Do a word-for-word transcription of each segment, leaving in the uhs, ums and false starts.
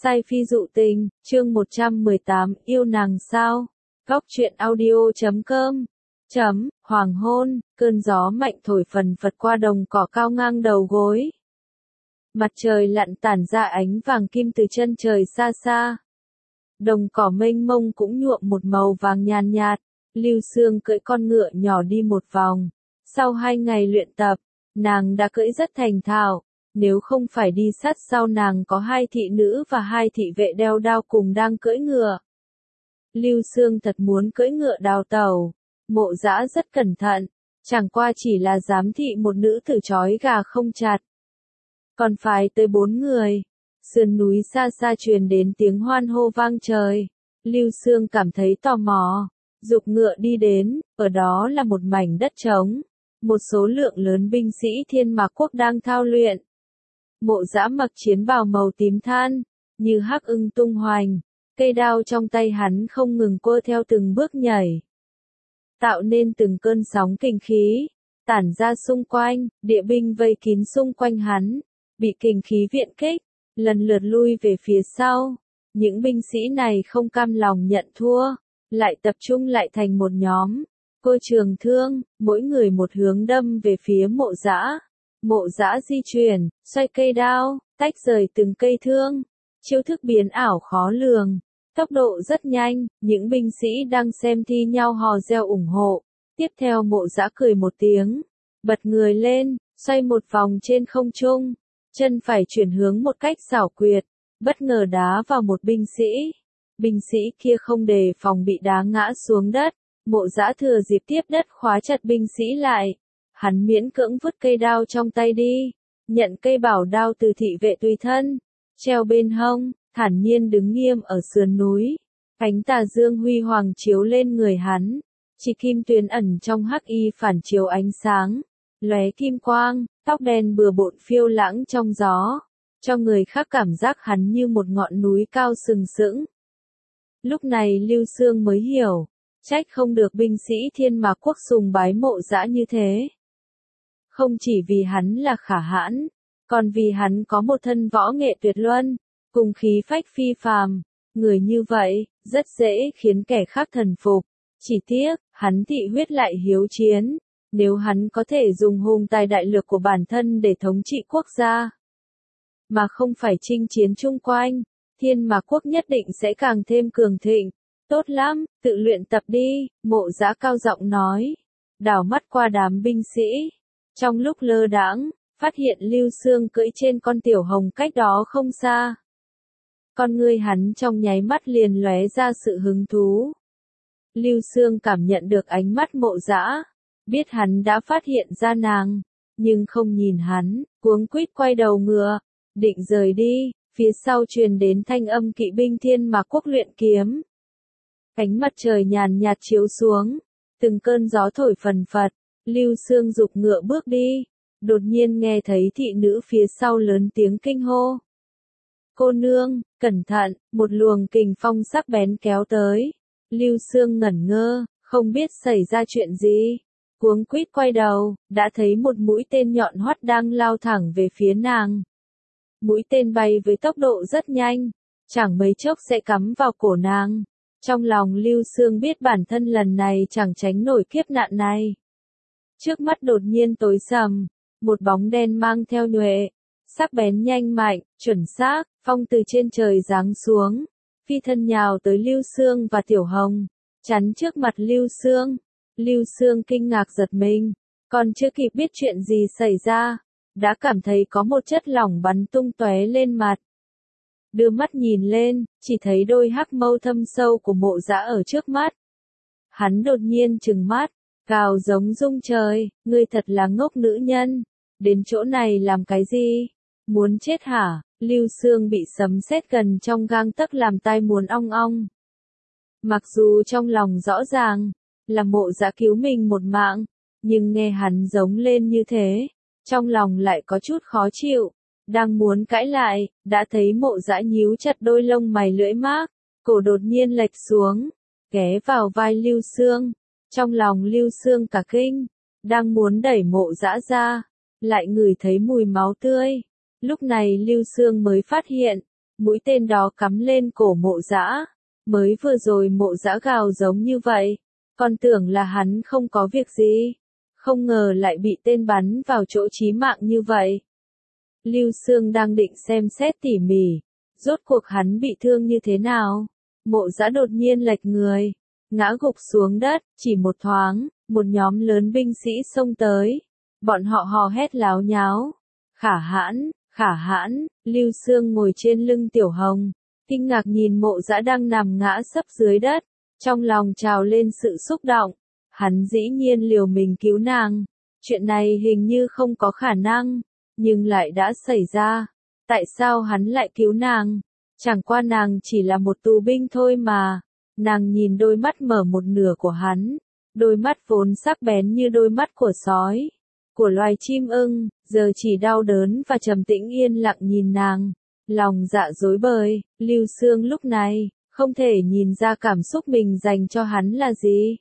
Sai phi dụ tình, chương một trăm mười tám, yêu nàng sao? Góc truyện audio chấm com. Chấm, hoàng hôn, cơn gió mạnh thổi phần phật qua đồng cỏ cao ngang đầu gối. Mặt trời lặn tản ra ánh vàng kim từ chân trời xa xa. Đồng cỏ mênh mông cũng nhuộm một màu vàng nhàn nhạt. Lưu Sương cưỡi con ngựa nhỏ đi một vòng. Sau hai ngày luyện tập, nàng đã cưỡi rất thành thạo. Nếu không phải đi sát sau nàng có hai thị nữ và hai thị vệ đeo đao cùng đang cưỡi ngựa. Lưu Sương thật muốn cưỡi ngựa đào tẩu. Mộ Dã rất cẩn thận, chẳng qua chỉ là giám thị một nữ tử trói gà không chặt. Còn phải tới bốn người. Sườn núi xa xa truyền đến tiếng hoan hô vang trời. Lưu Sương cảm thấy tò mò, giục ngựa đi đến, ở đó là một mảnh đất trống. Một số lượng lớn binh sĩ Thiên Mạc Quốc đang thao luyện. Mộ Dã mặc chiến bào màu tím than, như hắc ưng tung hoành, cây đao trong tay hắn không ngừng quơ theo từng bước nhảy, tạo nên từng cơn sóng kình khí, tản ra xung quanh, địa binh vây kín xung quanh hắn, bị kình khí viện kích, lần lượt lui về phía sau. Những binh sĩ này không cam lòng nhận thua, lại tập trung lại thành một nhóm, côi trường thương, mỗi người một hướng đâm về phía Mộ Dã. Mộ Dã di chuyển, xoay cây đao, tách rời từng cây thương, chiêu thức biến ảo khó lường, tốc độ rất nhanh, những binh sĩ đang xem thi nhau hò reo ủng hộ. Tiếp theo Mộ Dã cười một tiếng, bật người lên, xoay một vòng trên không trung, chân phải chuyển hướng một cách xảo quyệt, bất ngờ đá vào một binh sĩ. Binh sĩ kia không đề phòng bị đá ngã xuống đất, Mộ Dã thừa dịp tiếp đất khóa chặt binh sĩ lại. Hắn miễn cưỡng vứt cây đao trong tay đi, nhận cây bảo đao từ thị vệ tùy thân, treo bên hông, thản nhiên đứng nghiêm ở sườn núi. Ánh tà dương huy hoàng chiếu lên người hắn, chỉ kim tuyến ẩn trong hắc y phản chiếu ánh sáng, lóe kim quang, tóc đen bừa bộn phiêu lãng trong gió, cho người khác cảm giác hắn như một ngọn núi cao sừng sững. Lúc này Lưu Sương mới hiểu, trách không được binh sĩ Thiên Mạc Quốc sùng bái Mộ Dã như thế. Không chỉ vì hắn là khả hãn, còn vì hắn có một thân võ nghệ tuyệt luân, cùng khí phách phi phàm. Người như vậy, rất dễ khiến kẻ khác thần phục. Chỉ tiếc, hắn thị huyết lại hiếu chiến. Nếu hắn có thể dùng hùng tài đại lược của bản thân để thống trị quốc gia, mà không phải chinh chiến chung quanh, Thiên Mạc Quốc nhất định sẽ càng thêm cường thịnh. Tốt lắm, tự luyện tập đi, Mộ Dã cao giọng nói, đảo mắt qua đám binh sĩ. Trong lúc lơ đãng, phát hiện Lưu Sương cưỡi trên con tiểu hồng cách đó không xa. Con ngươi hắn trong nháy mắt liền lóe ra sự hứng thú. Lưu Sương cảm nhận được ánh mắt Mộ Dã, biết hắn đã phát hiện ra nàng, nhưng không nhìn hắn, cuống quýt quay đầu ngựa, định rời đi. Phía sau truyền đến thanh âm kỵ binh Thiên Mạc Quốc luyện kiếm. Ánh mặt trời nhàn nhạt chiếu xuống, từng cơn gió thổi phần phật. Lưu Sương giục ngựa bước đi, đột nhiên nghe thấy thị nữ phía sau lớn tiếng kinh hô. Cô nương, cẩn thận, một luồng kình phong sắc bén kéo tới. Lưu Sương ngẩn ngơ, không biết xảy ra chuyện gì. Cuống quýt quay đầu, đã thấy một mũi tên nhọn hoắt đang lao thẳng về phía nàng. Mũi tên bay với tốc độ rất nhanh, chẳng mấy chốc sẽ cắm vào cổ nàng. Trong lòng Lưu Sương biết bản thân lần này chẳng tránh nổi kiếp nạn này. Trước mắt đột nhiên tối sầm, một bóng đen mang theo nhuệ, sắc bén nhanh mạnh, chuẩn xác, phong từ trên trời giáng xuống, phi thân nhào tới Lưu Sương và Tiểu Hồng, chắn trước mặt Lưu Sương. Lưu Sương kinh ngạc giật mình, còn chưa kịp biết chuyện gì xảy ra, đã cảm thấy có một chất lỏng bắn tung tóe lên mặt. Đưa mắt nhìn lên, chỉ thấy đôi hắc mâu thâm sâu của Mộ Dã ở trước mắt. Hắn đột nhiên trừng mắt, gào giống rung trời, ngươi thật là ngốc nữ nhân, đến chỗ này làm cái gì? Muốn chết hả? Lưu Sương bị sấm sét gần trong gang tấc làm tai muốn ong ong. Mặc dù trong lòng rõ ràng, là Mộ Dã cứu mình một mạng, nhưng nghe hắn giống lên như thế, trong lòng lại có chút khó chịu. Đang muốn cãi lại, đã thấy Mộ Dã nhíu chặt đôi lông mày lưỡi mác, cổ đột nhiên lệch xuống, ghé vào vai Lưu Sương. Trong lòng Lưu Sương cả kinh, đang muốn đẩy Mộ Dã ra, lại ngửi thấy mùi máu tươi. Lúc này Lưu Sương mới phát hiện, mũi tên đó cắm lên cổ Mộ Dã. Mới vừa rồi Mộ Dã gào giống như vậy, còn tưởng là hắn không có việc gì, không ngờ lại bị tên bắn vào chỗ chí mạng như vậy. Lưu Xương đang định xem xét tỉ mỉ, rốt cuộc hắn bị thương như thế nào. Mộ Dã đột nhiên lệch người, ngã gục xuống đất, chỉ một thoáng, một nhóm lớn binh sĩ xông tới. Bọn họ hò hét láo nháo. Khả hãn, khả hãn, Lưu Xương ngồi trên lưng Tiểu Hồng, kinh ngạc nhìn Mộ Dã đang nằm ngã sấp dưới đất, trong lòng trào lên sự xúc động. Hắn dĩ nhiên liều mình cứu nàng. Chuyện này hình như không có khả năng, nhưng lại đã xảy ra. Tại sao hắn lại cứu nàng? Chẳng qua nàng chỉ là một tù binh thôi mà. Nàng nhìn đôi mắt mở một nửa của hắn, đôi mắt vốn sắc bén như đôi mắt của sói, của loài chim ưng, giờ chỉ đau đớn và trầm tĩnh yên lặng nhìn nàng. Lòng dạ rối bời, Lưu Xương lúc này, không thể nhìn ra cảm xúc mình dành cho hắn là gì.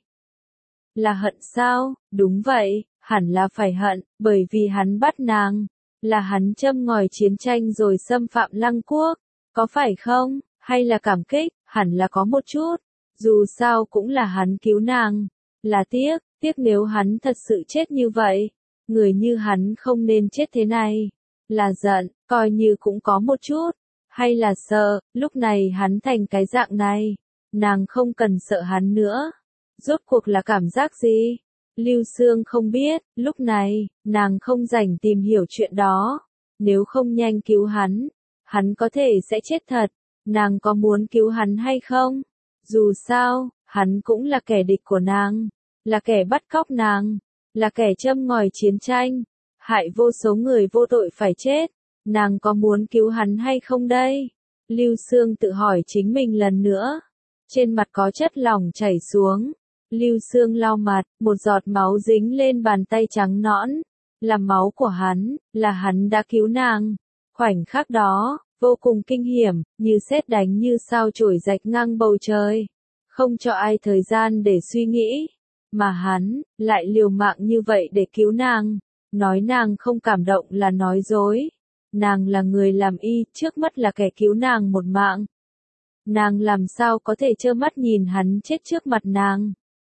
Là hận sao? Đúng vậy, hẳn là phải hận, bởi vì hắn bắt nàng. Là hắn châm ngòi chiến tranh rồi xâm phạm Lăng Quốc, có phải không? Hay là cảm kích? Hẳn là có một chút. Dù sao cũng là hắn cứu nàng. Là tiếc, tiếc nếu hắn thật sự chết như vậy. Người như hắn không nên chết thế này. Là giận, coi như cũng có một chút. Hay là sợ, lúc này hắn thành cái dạng này. Nàng không cần sợ hắn nữa. Rốt cuộc là cảm giác gì? Lưu Xương không biết, lúc này, nàng không rảnh tìm hiểu chuyện đó. Nếu không nhanh cứu hắn, hắn có thể sẽ chết thật. Nàng có muốn cứu hắn hay không? Dù sao, hắn cũng là kẻ địch của nàng, là kẻ bắt cóc nàng, là kẻ châm ngòi chiến tranh, hại vô số người vô tội phải chết. Nàng có muốn cứu hắn hay không đây? Lưu Xương tự hỏi chính mình lần nữa. Trên mặt có chất lỏng chảy xuống. Lưu Xương lau mặt, một giọt máu dính lên bàn tay trắng nõn. Là máu của hắn, là hắn đã cứu nàng. Khoảnh khắc đó, vô cùng kinh hiểm, như sét đánh như sao chổi rạch ngang bầu trời. Không cho ai thời gian để suy nghĩ. Mà hắn, lại liều mạng như vậy để cứu nàng. Nói nàng không cảm động là nói dối. Nàng là người làm y, trước mắt là kẻ cứu nàng một mạng. Nàng làm sao có thể trơ mắt nhìn hắn chết trước mặt nàng.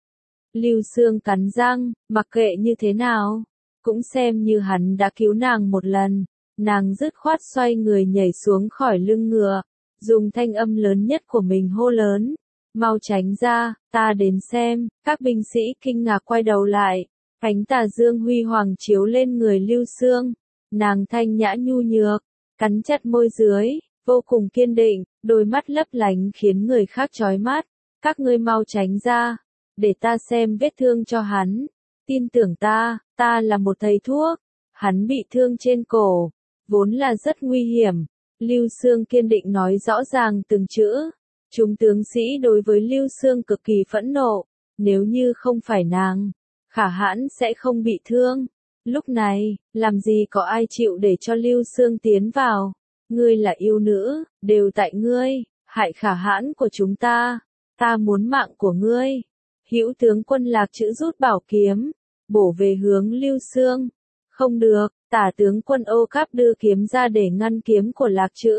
Lưu Xương cắn răng, mặc kệ như thế nào, cũng xem như hắn đã cứu nàng một lần. Nàng dứt khoát xoay người nhảy xuống khỏi lưng ngựa, dùng thanh âm lớn nhất của mình hô lớn. Mau tránh ra, ta đến xem. Các binh sĩ kinh ngạc quay đầu lại. Ánh tà dương huy hoàng chiếu lên người Lưu Xương. Nàng thanh nhã nhu nhược, cắn chặt môi dưới, vô cùng kiên định, đôi mắt lấp lánh khiến người khác chói mắt. Các ngươi mau tránh ra, để ta xem vết thương cho hắn. Tin tưởng ta, ta là một thầy thuốc. Hắn bị thương trên cổ, vốn là rất nguy hiểm. Lưu Xương kiên định nói rõ ràng từng chữ. Chúng tướng sĩ đối với Lưu Xương cực kỳ phẫn nộ. Nếu như không phải nàng, Khả Hãn sẽ không bị thương. Lúc này, làm gì có ai chịu để cho Lưu Xương tiến vào. Ngươi là yêu nữ, đều tại ngươi, hại Khả Hãn của chúng ta. Ta muốn mạng của ngươi. Hữu tướng quân Lạc Trữ rút bảo kiếm, bổ về hướng Lưu Xương. Không được, Tả tướng quân Ô Cáp đưa kiếm ra để ngăn kiếm của Lạc Trữ.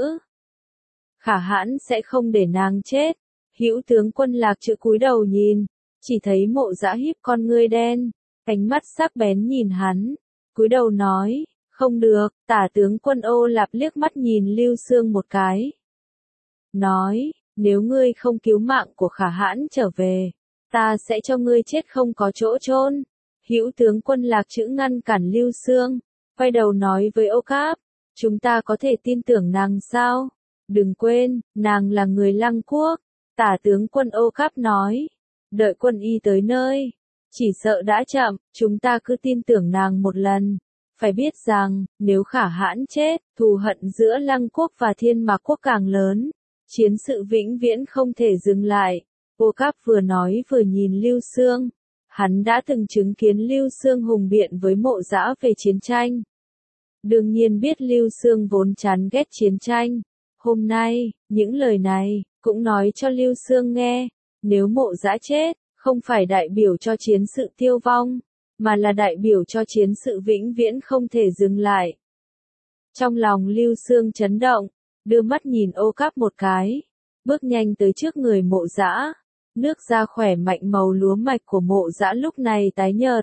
Khả Hãn sẽ không để nàng chết. Hữu tướng quân Lạc Trữ cúi đầu nhìn, chỉ thấy Mộ Dã híp con ngươi đen, ánh mắt sắc bén nhìn hắn, cúi đầu nói, không được. Tả tướng quân Ô Lạp liếc mắt nhìn Lưu Xương một cái, nói, nếu ngươi không cứu mạng của Khả Hãn trở về, ta sẽ cho ngươi chết không có chỗ chôn. Hữu tướng quân Lạc Trữ ngăn cản Lưu Xương, quay đầu nói với Ô Cáp, chúng ta có thể tin tưởng nàng sao? Đừng quên, nàng là người Lăng Quốc. Tả tướng quân Ô Cáp nói, đợi quân y tới nơi, chỉ sợ đã chậm, chúng ta cứ tin tưởng nàng một lần. Phải biết rằng, nếu Khả Hãn chết, thù hận giữa Lăng Quốc và Thiên Mạc Quốc càng lớn. Chiến sự vĩnh viễn không thể dừng lại. Ô Cáp vừa nói vừa nhìn Lưu Xương. Hắn đã từng chứng kiến Lưu Xương hùng biện với Mộ Dã về chiến tranh. Đương nhiên biết Lưu Xương vốn chán ghét chiến tranh. Hôm nay, những lời này, cũng nói cho Lưu Xương nghe. Nếu Mộ Dã chết, không phải đại biểu cho chiến sự tiêu vong, mà là đại biểu cho chiến sự vĩnh viễn không thể dừng lại. Trong lòng Lưu Xương chấn động, đưa mắt nhìn Ô Cáp một cái, bước nhanh tới trước người Mộ Dã. Nước da khỏe mạnh màu lúa mạch của Mộ Dã lúc này tái nhợt.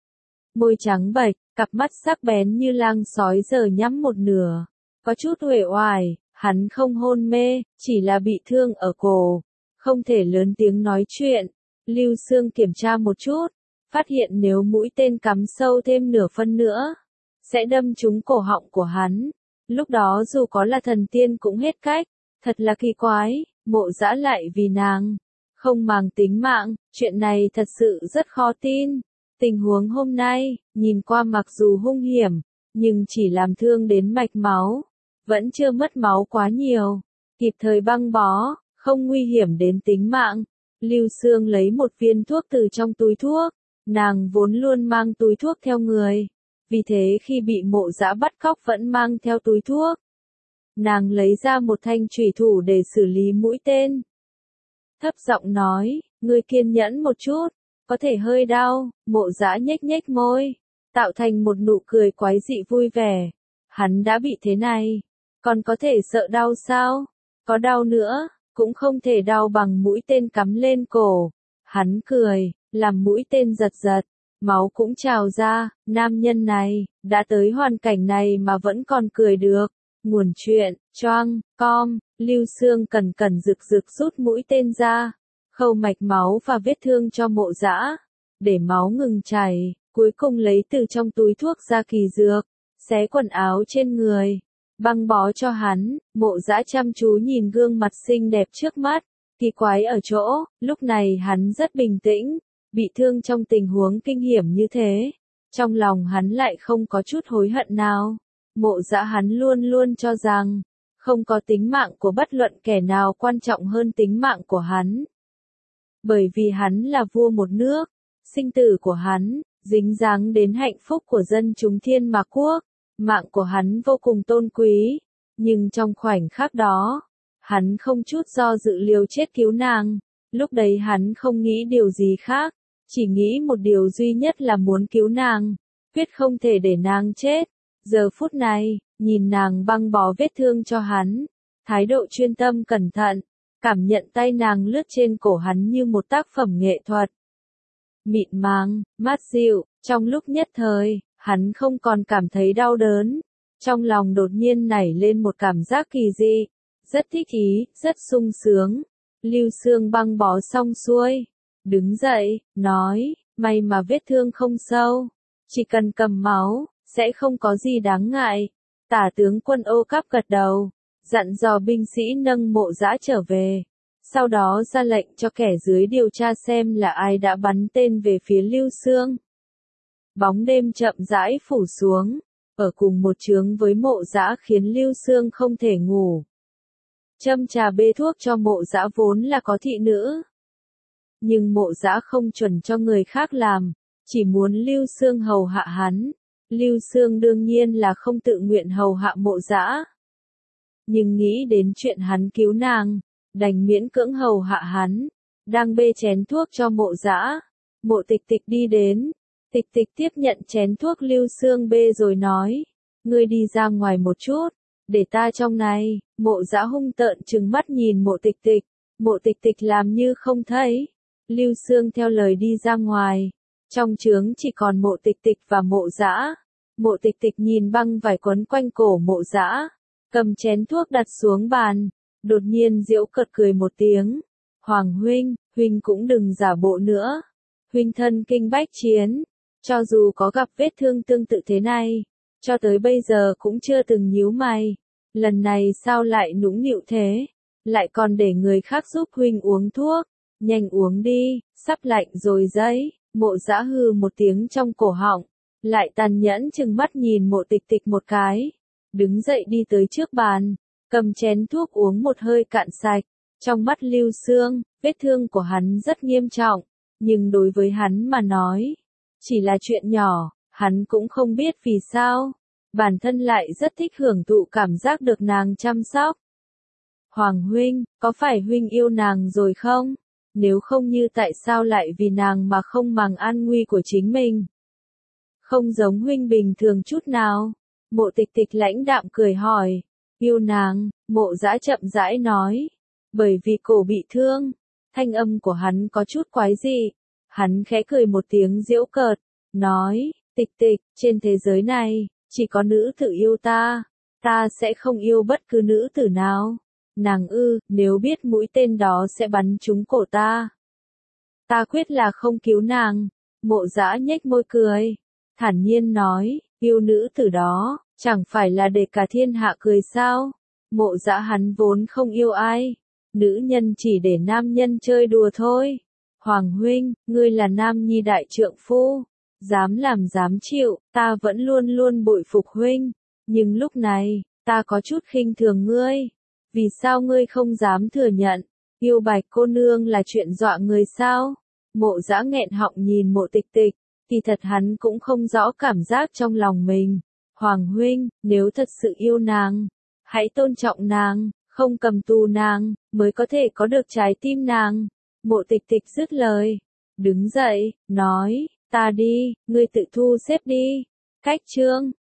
Môi trắng bệch, cặp mắt sắc bén như lang sói giờ nhắm một nửa. Có chút uể oải, hắn không hôn mê, chỉ là bị thương ở cổ, không thể lớn tiếng nói chuyện. Lưu Xương kiểm tra một chút, phát hiện nếu mũi tên cắm sâu thêm nửa phân nữa, sẽ đâm trúng cổ họng của hắn. Lúc đó dù có là thần tiên cũng hết cách, thật là kỳ quái, Mộ Dã lại vì nàng không màng tính mạng, chuyện này thật sự rất khó tin. Tình huống hôm nay, nhìn qua mặc dù hung hiểm, nhưng chỉ làm thương đến mạch máu, vẫn chưa mất máu quá nhiều, kịp thời băng bó, không nguy hiểm đến tính mạng. Lưu Xương lấy một viên thuốc từ trong túi thuốc, nàng vốn luôn mang túi thuốc theo người, vì thế khi bị Mộ Dã bắt cóc vẫn mang theo túi thuốc. Nàng lấy ra một thanh chủy thủ để xử lý mũi tên. Thấp giọng nói, ngươi kiên nhẫn một chút, có thể hơi đau. Mộ Dã nhếch nhếch môi, tạo thành một nụ cười quái dị vui vẻ. Hắn đã bị thế này, còn có thể sợ đau sao? Có đau nữa, cũng không thể đau bằng mũi tên cắm lên cổ. Hắn cười, làm mũi tên giật giật, máu cũng trào ra. Nam nhân này, đã tới hoàn cảnh này mà vẫn còn cười được. Nguồn chuyện, choang, com, Lưu Xương cẩn cẩn rực rực rút mũi tên ra, khâu mạch máu và vết thương cho Mộ Dã, để máu ngừng chảy, cuối cùng lấy từ trong túi thuốc ra kỳ dược, xé quần áo trên người, băng bó cho hắn. Mộ Dã chăm chú nhìn gương mặt xinh đẹp trước mắt, kỳ quái ở chỗ, lúc này hắn rất bình tĩnh, bị thương trong tình huống kinh hiểm như thế, trong lòng hắn lại không có chút hối hận nào. Mộ Dã hắn luôn luôn cho rằng, không có tính mạng của bất luận kẻ nào quan trọng hơn tính mạng của hắn. Bởi vì hắn là vua một nước, sinh tử của hắn, dính dáng đến hạnh phúc của dân chúng Thiên Mạc Quốc, mạng của hắn vô cùng tôn quý, nhưng trong khoảnh khắc đó, hắn không chút do dự liều chết cứu nàng, lúc đấy hắn không nghĩ điều gì khác, chỉ nghĩ một điều duy nhất là muốn cứu nàng, quyết không thể để nàng chết. Giờ phút này, nhìn nàng băng bó vết thương cho hắn, thái độ chuyên tâm cẩn thận, cảm nhận tay nàng lướt trên cổ hắn như một tác phẩm nghệ thuật. Mịn màng, mát dịu, trong lúc nhất thời, hắn không còn cảm thấy đau đớn, trong lòng đột nhiên nảy lên một cảm giác kỳ dị, rất thích ý, rất sung sướng. Lưu Xương băng bó xong xuôi, đứng dậy, nói, may mà vết thương không sâu, chỉ cần cầm máu, sẽ không có gì đáng ngại. Tả tướng quân Ô Cáp gật đầu, dặn dò binh sĩ nâng Mộ Dã trở về, sau đó ra lệnh cho kẻ dưới điều tra xem là ai đã bắn tên về phía Lưu Xương. Bóng đêm chậm rãi phủ xuống, ở cùng một chướng với Mộ Dã khiến Lưu Xương không thể ngủ. Châm trà bê thuốc cho Mộ Dã vốn là có thị nữ, nhưng Mộ Dã không chuẩn cho người khác làm, chỉ muốn Lưu Xương hầu hạ hắn. Lưu Xương đương nhiên là không tự nguyện hầu hạ Mộ Dã, nhưng nghĩ đến chuyện hắn cứu nàng, đành miễn cưỡng hầu hạ hắn. Đang bê chén thuốc cho Mộ Dã, Mộ Tịch Tịch đi đến, Tịch Tịch tiếp nhận chén thuốc Lưu Xương bê rồi nói, ngươi đi ra ngoài một chút, để ta trong này. Mộ Dã hung tợn trừng mắt nhìn Mộ Tịch Tịch, Mộ Tịch Tịch làm như không thấy. Lưu Xương theo lời đi ra ngoài, trong trướng chỉ còn Mộ Tịch Tịch và Mộ Dã. Mộ Tịch Tịch nhìn băng vải quấn quanh cổ Mộ Dã, cầm chén thuốc đặt xuống bàn, đột nhiên giễu cợt cười một tiếng. Hoàng huynh, huynh cũng đừng giả bộ nữa. Huynh thân kinh bách chiến, cho dù có gặp vết thương tương tự thế này, cho tới bây giờ cũng chưa từng nhíu mày. Lần này sao lại nũng nịu thế, lại còn để người khác giúp huynh uống thuốc, nhanh uống đi, sắp lạnh rồi đấy. Mộ Dã hừ một tiếng trong cổ họng, lại tàn nhẫn chừng mắt nhìn Mộ Tịch Tịch một cái, đứng dậy đi tới trước bàn, cầm chén thuốc uống một hơi cạn sạch. Trong mắt Lưu Xương, vết thương của hắn rất nghiêm trọng, nhưng đối với hắn mà nói, chỉ là chuyện nhỏ, hắn cũng không biết vì sao, bản thân lại rất thích hưởng thụ cảm giác được nàng chăm sóc. Hoàng huynh, có phải huynh yêu nàng rồi không? Nếu không như tại sao lại vì nàng mà không màng an nguy của chính mình? Không giống huynh bình thường chút nào. Mộ Tịch Tịch lãnh đạm cười hỏi. Yêu nàng, Mộ Dã chậm rãi nói. Bởi vì cổ bị thương. Thanh âm của hắn có chút quái dị. Hắn khẽ cười một tiếng giễu cợt. Nói, Tịch Tịch, trên thế giới này, chỉ có nữ tử yêu ta. Ta sẽ không yêu bất cứ nữ tử nào. Nàng ư, nếu biết mũi tên đó sẽ bắn trúng cổ ta. Ta quyết là không cứu nàng. Mộ Dã nhếch môi cười. Thản nhiên nói, yêu nữ tử đó, chẳng phải là để cả thiên hạ cười sao? Mộ Dã hắn vốn không yêu ai. Nữ nhân chỉ để nam nhân chơi đùa thôi. Hoàng huynh, ngươi là nam nhi đại trượng phu. Dám làm dám chịu, ta vẫn luôn luôn bội phục huynh. Nhưng lúc này, ta có chút khinh thường ngươi. Vì sao ngươi không dám thừa nhận? Yêu Bạch cô nương là chuyện dọa người sao? Mộ Dã nghẹn họng nhìn Mộ Tịch Tịch. Kỳ thật hắn cũng không rõ cảm giác trong lòng mình. Hoàng huynh, nếu thật sự yêu nàng, hãy tôn trọng nàng, không cầm tù nàng, mới có thể có được trái tim nàng. Mộ Tịch Tịch dứt lời, đứng dậy, nói, ta đi, ngươi tự thu xếp đi. Cách chương